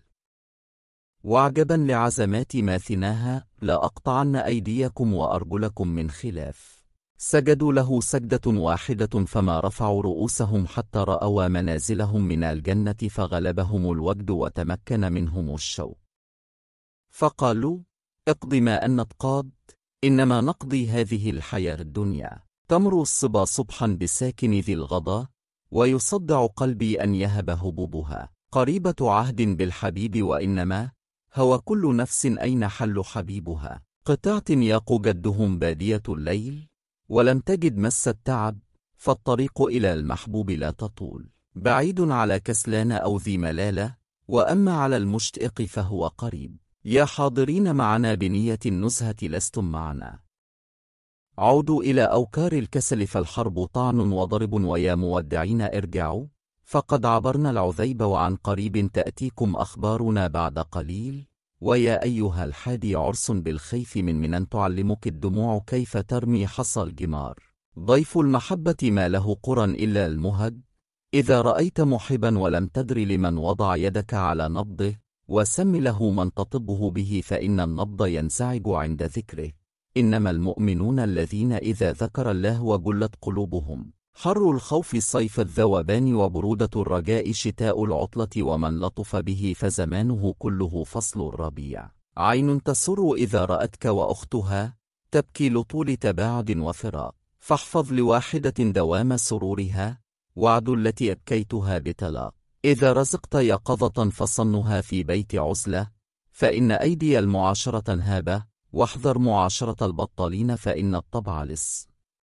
[SPEAKER 1] وعجبا لعزمات ماثناها: لا أقطعن أيديكم وأرجلكم من خلاف. سجدوا له سجدة واحدة، فما رفعوا رؤوسهم حتى رأوا منازلهم من الجنة، فغلبهم الوجد وتمكن منهم الشوق، فقالوا: اقض ما أنت قاض، إنما نقضي هذه الحياة الدنيا. تمر الصبا صبحا بساكن ذي الغضا، ويصدع قلبي أن يهب هبوبها. قريبة عهد بالحبيب، وإنما هو كل نفس أين حل حبيبها. قطعت ياق جدهم بادية الليل، ولم تجد مس التعب، فالطريق إلى المحبوب لا تطول. بعيد على كسلان أو ذي ملالة، وأما على المشتاق فهو قريب. يا حاضرين معنا بنية النزهة لستم معنا. عودوا إلى أوكار الكسل فالحرب طعن وضرب ويا مودعين ارجعوا فقد عبرنا العذيب وعن قريب تأتيكم أخبارنا بعد قليل ويا أيها الحادي عرس بالخيف من منن تعلمك الدموع كيف ترمي حصى الجمار ضيف المحبة ما له قرى إلا المهج إذا رأيت محبا ولم تدر لمن وضع يدك على نبضه وسم له من تطبه به فإن النبض ينزعج عند ذكره إنما المؤمنون الذين إذا ذكر الله وجلت قلوبهم حر الخوف صيف الذوبان وبرودة الرجاء شتاء العطلة ومن لطف به فزمانه كله فصل الربيع عين تسر إذا رأتك وأختها تبكي لطول تباعد وفراق فاحفظ لواحدة دوام سرورها وعد التي أبكيتها بطلاق إذا رزقت يقظة فصنها في بيت عزلة فإن أيدي المعاشرة هابة واحذر معاشرة البطالين فإن الطبع لص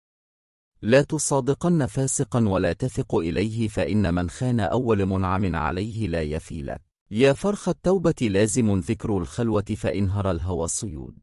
[SPEAKER 1] لا تصادقن فاسقا ولا تثق إليه فإن من خان أول منعم عليه لا يفي لك يا فرخ التوبة لازم ذكر الخلوة فإنهر الهوى صيود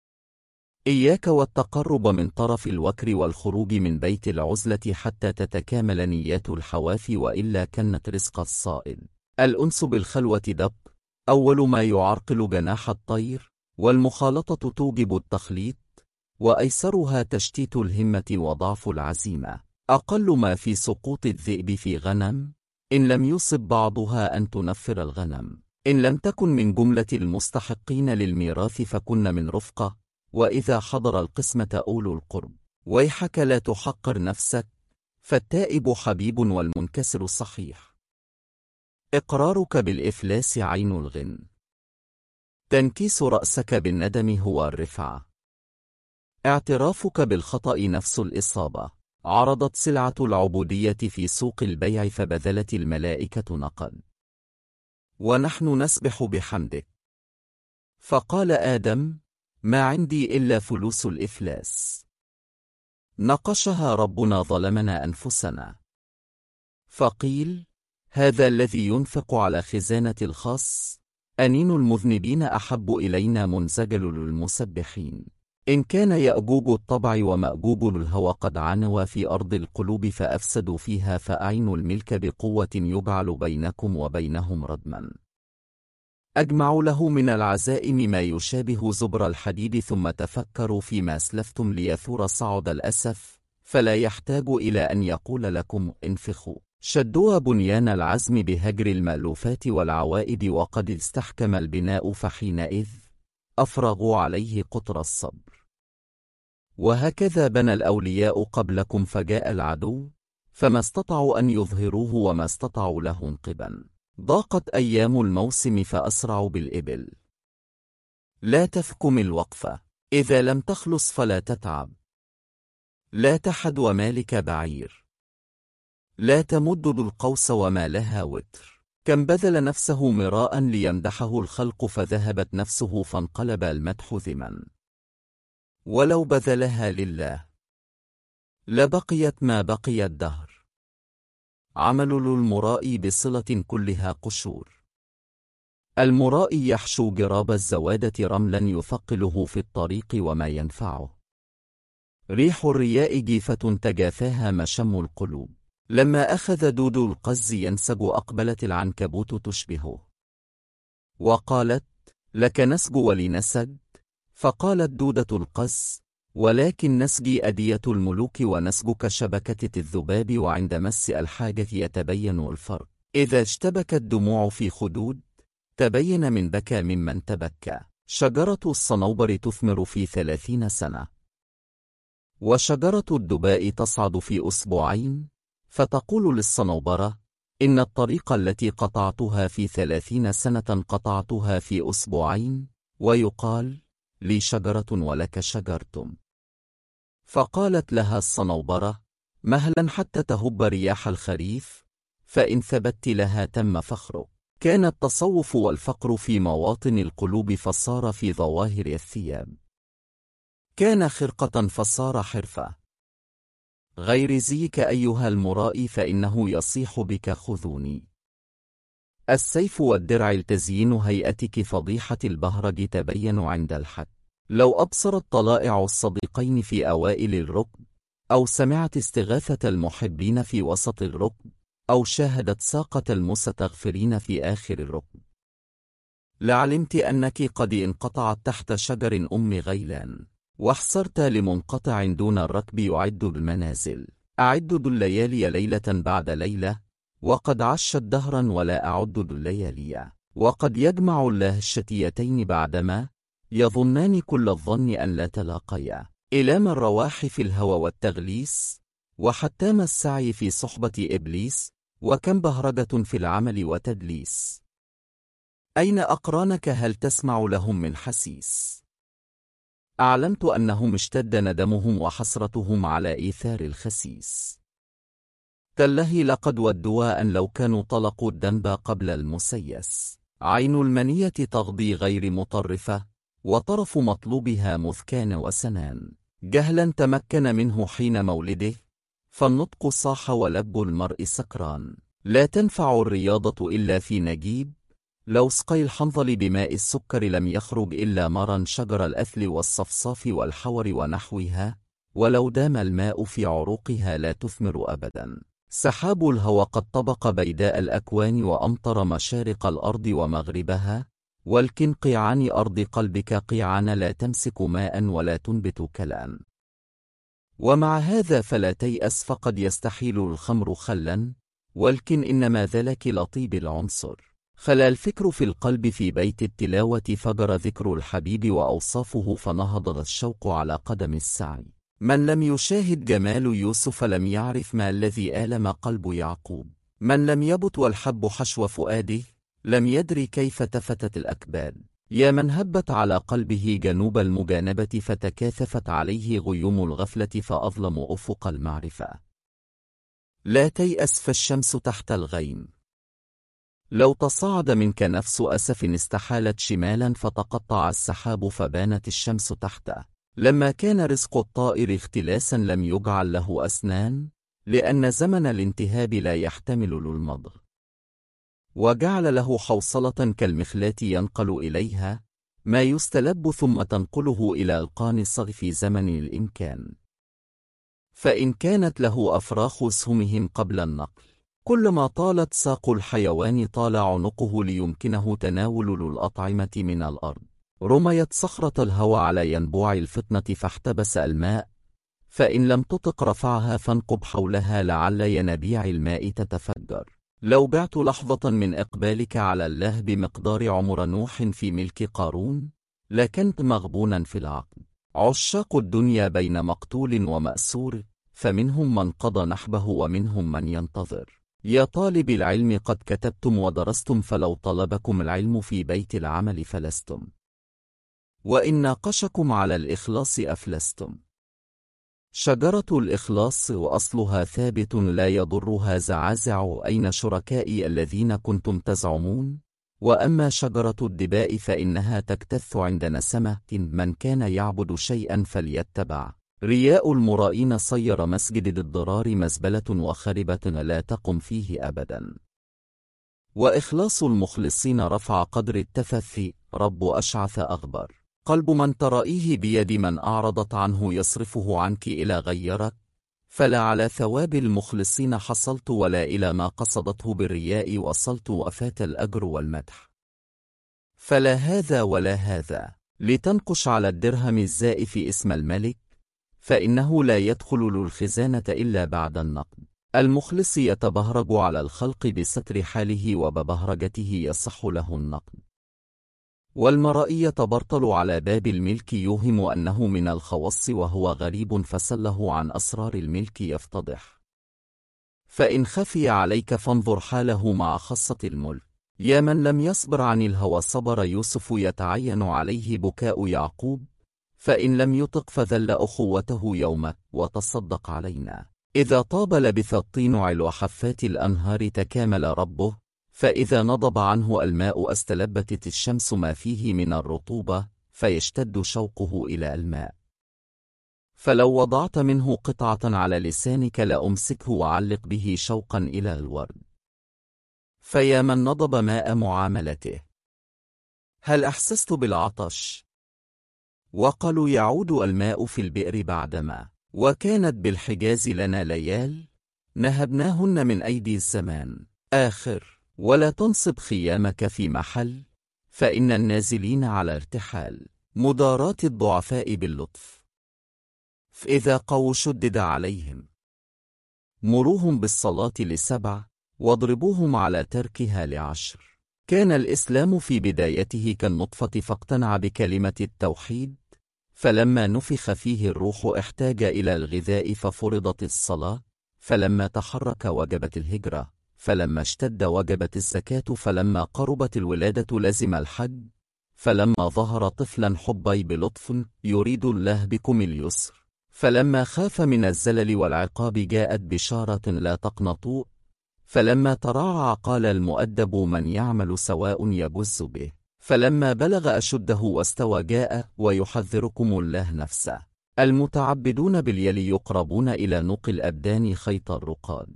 [SPEAKER 1] إياك والتقرب من طرف الوكر والخروج من بيت العزلة حتى تتكامل نيات الحوافي وإلا كنت رزق الصائل الأنس بالخلوة دب أول ما يعرقل جناح الطير والمخالطة توجب التخليط وأيسرها تشتيت الهمة وضعف العزيمة أقل ما في سقوط الذئب في غنم إن لم يصب بعضها أن تنفر الغنم إن لم تكن من جملة المستحقين للميراث فكن من رفقة وإذا حضر القسمة أولو القرب ويحك لا تحقر نفسك فالتائب حبيب والمنكسر صحيح إقرارك بالإفلاس عين الغن تنكيس رأسك بالندم هو الرفعة اعترافك بالخطأ نفس الإصابة عرضت سلعة العبودية في سوق البيع فبذلت الملائكة نقد ونحن نسبح بحمدك فقال آدم ما عندي إلا فلوس الإفلاس نقشها ربنا ظلمنا أنفسنا فقيل هذا الذي ينفق على خزانة الخاص أنين المذنبين أحب إلينا منزجل للمسبحين إن كان يأجوج الطبع ومأجوج الهوى قد عنوا في أرض القلوب فأفسدوا فيها فأعينوا الملك بقوة يجعل بينكم وبينهم ردما أجمعوا له من العزائم ما يشابه زبر الحديد ثم تفكروا فيما أسلفتم ليثور صعد الأسف فلا يحتاج إلى أن يقول لكم انفخوا شدوا بنيان العزم بهجر المألوفات والعوائد وقد استحكم البناء فحينئذ أفرغوا عليه قطر الصبر وهكذا بنى الأولياء قبلكم فجاء العدو فما استطعوا أن يظهروه وما استطعوا له انقبا ضاقت أيام الموسم فأسرعوا بالإبل لا تفكم الوقفة إذا لم تخلص فلا تتعب لا تحد ومالك بعير لا تمدد القوس وما لها وتر كم بذل نفسه مراء ليمدحه الخلق فذهبت نفسه فانقلب المدح ذما ولو بذلها لله لبقيت ما بقي الدهر عمل للمراء بصلة كلها قشور المراء يحشو جراب الزوادة رملا يثقله في الطريق وما ينفعه ريح الرياء جيفة تجافاها مشم القلوب لما أخذ دود القز ينسج أقبلت العنكبوت تشبهه وقالت لك نسج ولنسج فقالت دودة القز ولكن نسجي أدية الملوك ونسجك شبكة الذباب وعند مس الحاجة يتبين الفرق إذا اشتبكت دموع في خدود تبين من بكى ممن تبكى شجرة الصنوبر تثمر في 30 سنة وشجرة الدباء تصعد في أسبوعين فتقول للصنوبرة إن الطريق التي قطعتها في 30 سنة قطعتها في أسبوعين ويقال لي شجرة ولك شجرتم فقالت لها الصنوبرة مهلا حتى تهب رياح الخريف فإن ثبت لها تم فخرك كان التصوف والفقر في مواطن القلوب فصار في ظواهر الثياب كان خرقة فصار حرفة غير زيك أيها المرائي فإنه يصيح بك خذوني السيف والدرع التزيين هيئتك فضيحة البهرج تبين عند الحد لو أبصرت طلائع الصديقين في أوائل الركب، أو سمعت استغاثة المحبين في وسط الركب، أو شاهدت ساقة المستغفرين في آخر الركب، لعلمت أنك قد انقطعت تحت شجر أم غيلان، واحسرت لمنقطع دون الركب يعد المنازل. أعد الليالي ليلة بعد ليلة، وقد عشت دهرا ولا أعد الليالي، وقد يجمع الله الشتيتين بعدما يظنان كل الظن أن لا تلاقيا، إلام الرواح في الهوى والتغليس، وحتام السعي في صحبة إبليس، وكم بهرجة في العمل وتدليس. أين أقرانك؟ هل تسمع لهم من حسيس؟ أعلمت أنهم اشتد ندمهم وحسرتهم على إيثار الخسيس. تالله لقد ودوا أن لو كانوا طلقوا الذنب قبل المسيس. عين المنية تغضي غير مطرفة، وطرف مطلوبها مذ كان وسنان، جهلا تمكن منه حين مولده، فالنطق صاح ولب المرء سكران. لا تنفع الرياضة إلا في نجيب، لو سقي الحنظل بماء السكر لم يخرج إلا مرا شجر الأثل والصفصاف والحور ونحوها، ولو دام الماء في عروقها لا تثمر أبدا. سحاب الهوى قد طبق بيداء الأكوان وأمطر مشارق الأرض ومغربها، والكن قيعان أرض قلبك قيعان لا تمسك ماء ولا تنبت كلام. ومع هذا فلا تيأس، فقد يستحيل الخمر خلا، والكن إنما ذلك لطيب العنصر. خلا الفكر في القلب في بيت التلاوة، فجر ذكر الحبيب وأوصافه، فنهض الشوق على قدم السعي. من لم يشاهد جمال يوسف لم يعرف ما الذي آلم قلب يعقوب. من لم يبت والحب حشو فؤاده، لم يدري كيف تفتت الأكباد. يا من هبت على قلبه جنوب المجانبة، فتكاثفت عليه غيوم الغفلة، فأظلم أفق المعرفة. لا تيأس، فالشمس تحت الغيم. لو تصاعد منك نفس أسف استحالت شمالا، فتقطع السحاب فبانت الشمس تحته. لما كان رزق الطائر اختلاسا لم يجعل له أسنان، لأن زمن الانتهاب لا يحتمل المضغ. وجعل له حوصلة كالمخلاة ينقل إليها ما يستلب، ثم تنقله إلى القانص في زمن الإمكان. فإن كانت له أفراخ سهمهم قبل النقل، كلما طالت ساق الحيوان طال عنقه ليمكنه تناول الأطعمة من الأرض. رميت صخرة الهوى على ينبوع الفطنة فاحتبس الماء، فإن لم تطق رفعها فانقب حولها لعل ينابيع الماء تتفجر. لو بعت لحظة من إقبالك على الله بمقدار عمر نوح في ملك قارون، لكنت مغبونا في العقل. عشاق الدنيا بين مقتول ومأسور، فمنهم من قضى نحبه ومنهم من ينتظر. يا طالب العلم قد كتبتم ودرستم، فلو طلبكم العلم في بيت العمل فلستم، وإن ناقشكم على الإخلاص أفلستم. شجرة الإخلاص وأصلها ثابت لا يضرها زعازع، أين شركائي الذين كنتم تزعمون؟ وأما شجرة الدباء فإنها تكتث عند نسمة، من كان يعبد شيئا فليتبع. رياء المرائين صير مسجد الضرار مزبلة وخربة لا تقم فيه أبدا. وإخلاص المخلصين رفع قدر التفث، رب أشعث أغبر. قلب من ترائيه بيد من أعرضت عنه يصرفه عنك إلى غيرك، فلا على ثواب المخلصين حصلت، ولا إلى ما قصدته بالرياء وصلت، وفات الأجر والمدح. فلا هذا ولا هذا، لتنقش على الدرهم الزائف اسم الملك، فإنه لا يدخل الخزانة إلا بعد النقد. المخلص يتبهرج على الخلق بستر حاله، وببهرجته يصح له النقد. والمرائي يتبرطل على باب الملك يوهم أنه من الخواص وهو غريب، فسله عن أسرار الملك يفتضح. فإن خفي عليك فانظر حاله مع خاصة الملك. يا من لم يصبر عن الهوى صبر يوسف، يتعين عليه بكاء يعقوب، فإن لم يطق فذل أخوته يومه وتصدق علينا. إذا طاب لبث الطين علو حفات الأنهار تكامل ربه، فإذا نضب عنه الماء استلبتت الشمس ما فيه من الرطوبة، فيشتد شوقه إلى الماء. فلو وضعت منه قطعة على لسانك لأمسكه وعلق به شوقا إلى الورد. فيا من نضب ماء معاملته، هل أحسست بالعطش؟ وقالوا يعود الماء في البئر بعدما وكانت بالحجاز لنا ليال نهبناهن من أيدي الزمان آخر. ولا تنصب خيامك في محل فإن النازلين على ارتحال مداراة الضعفاء باللطف. فإذا قووا شدد عليهم مروهم بالصلاة ل7 واضربوهم على تركها ل10. كان الإسلام في بدايته كالنطفة فاقتنع بكلمة التوحيد، فلما نفخ فيه الروح احتاج إلى الغذاء ففرضت الصلاة، فلما تحرك وجبت الهجرة، فلما اشتد وجبت الزكاة، فلما قربت الولادة لزم الحج، فلما ظهر طفلا حبي بلطف يريد الله بكم اليسر، فلما خاف من الزلل والعقاب جاءت بشارة لا تقنطوا، فلما تراعى قال المؤدب من يعمل سواء يبز به، فلما بلغ أشده واستوى جاء ويحذركم الله نفسه. المتعبدون باليل يقربون إلى نق الأبدان خيط الرقاد،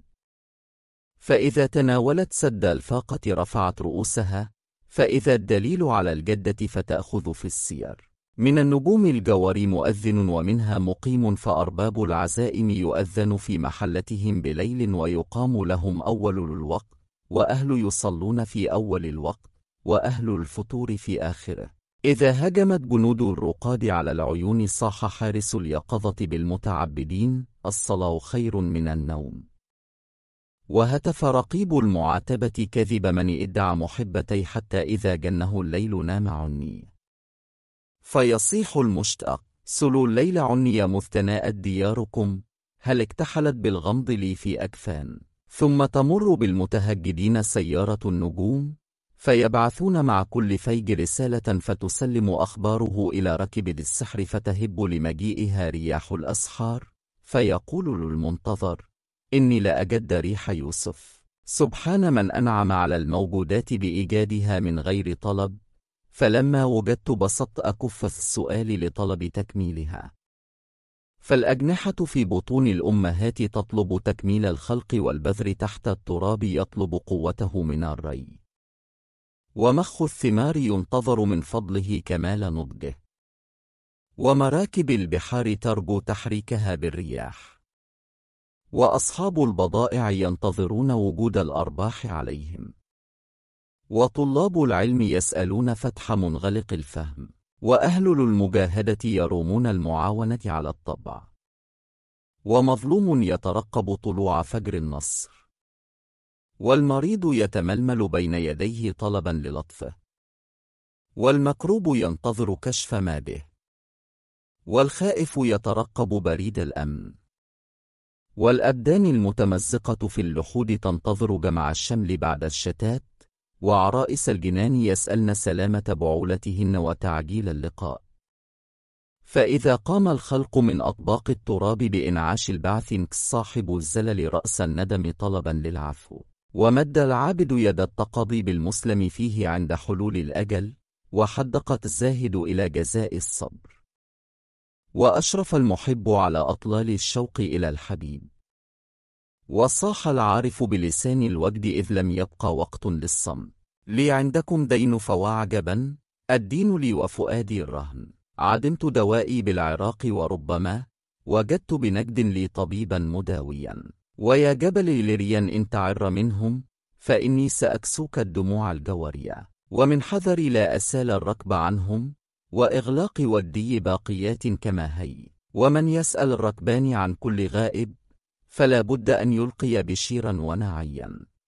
[SPEAKER 1] فإذا تناولت سد الفاقة رفعت رؤوسها، فإذا الدليل على الجدة فتأخذ في السير. من النجوم الجوار مؤذن ومنها مقيم، فأرباب العزائم يؤذن في محلتهم بليل ويقام لهم أول الوقت، وأهل يصلون في أول الوقت، وأهل الفطور في آخره. إذا هجمت جنود الرقاد على العيون صاح حارس اليقظة بالمتعبدين الصلاة خير من النوم. وهتف رقيب المعاتبة كذب من ادعى محبتي، حتى إذا جنه الليل نام عني. فيصيح المشتاق سلوا الليل عني مذ تناءت دياركم، هل اكتحلت بالغمض لي في أكفان. ثم تمر بالمتهجدين سيارة النجوم، فيبعثون مع كل فيج رسالة فتسلم أخباره إلى ركب ذي السحر، فتهب لمجيئها رياح الأسحار، فيقول للمنتظر إني لأجد ريح يوسف. سبحان من أنعم على الموجودات بإيجادها من غير طلب، فلما وجدت بسطت أكف السؤال لطلب تكميلها. فالأجنحة في بطون الأمهات تطلب تكميل الخلق، والبذر تحت التراب يطلب قوته من الري، ومخ الثمار ينتظر من فضله كمال نضجه، ومراكب البحار ترجو تحريكها بالرياح، وأصحاب البضائع ينتظرون وجود الأرباح عليهم، وطلاب العلم يسألون فتح منغلق الفهم، وأهل المجاهدة يرومون المعاونة على الطبع، ومظلوم يترقب طلوع فجر النصر، والمريض يتململ بين يديه طلبا للطفه، والمكروب ينتظر كشف ما به، والخائف يترقب بريد الأمن، والأبدان المتمزقة في اللحود تنتظر جمع الشمل بعد الشتات، وعرائس الجنان يسألن سلامة بعولتهن وتعجيل اللقاء. فإذا قام الخلق من أطباق التراب بإنعاش البعث انكس صاحب الزلل رأس الندم طلبا للعفو، ومد العابد يد التقاضي بالمسلم فيه عند حلول الأجل، وحدقت الزاهد إلى جزاء الصبر، وأشرف المحب على أطلال الشوق إلى الحبيب، وصاح العارف بلسان الوجد إذ لم يبقى وقت للصمت. لي عندكم دين فواعجبا، الدين لي وفؤادي الرهن، عدمت دوائي بالعراق وربما وجدت بنجد لي طبيبا مداويا، ويا جبل لريا إن تعر منهم فإني سأكسوك الدموع الجوارية، ومن حذري لا أسال الركب عنهم، وإغلاق ودي باقيات كما هي، ومن يسأل الركبان عن كل غائب فلا بد أن يلقي بشيرا ونعيا.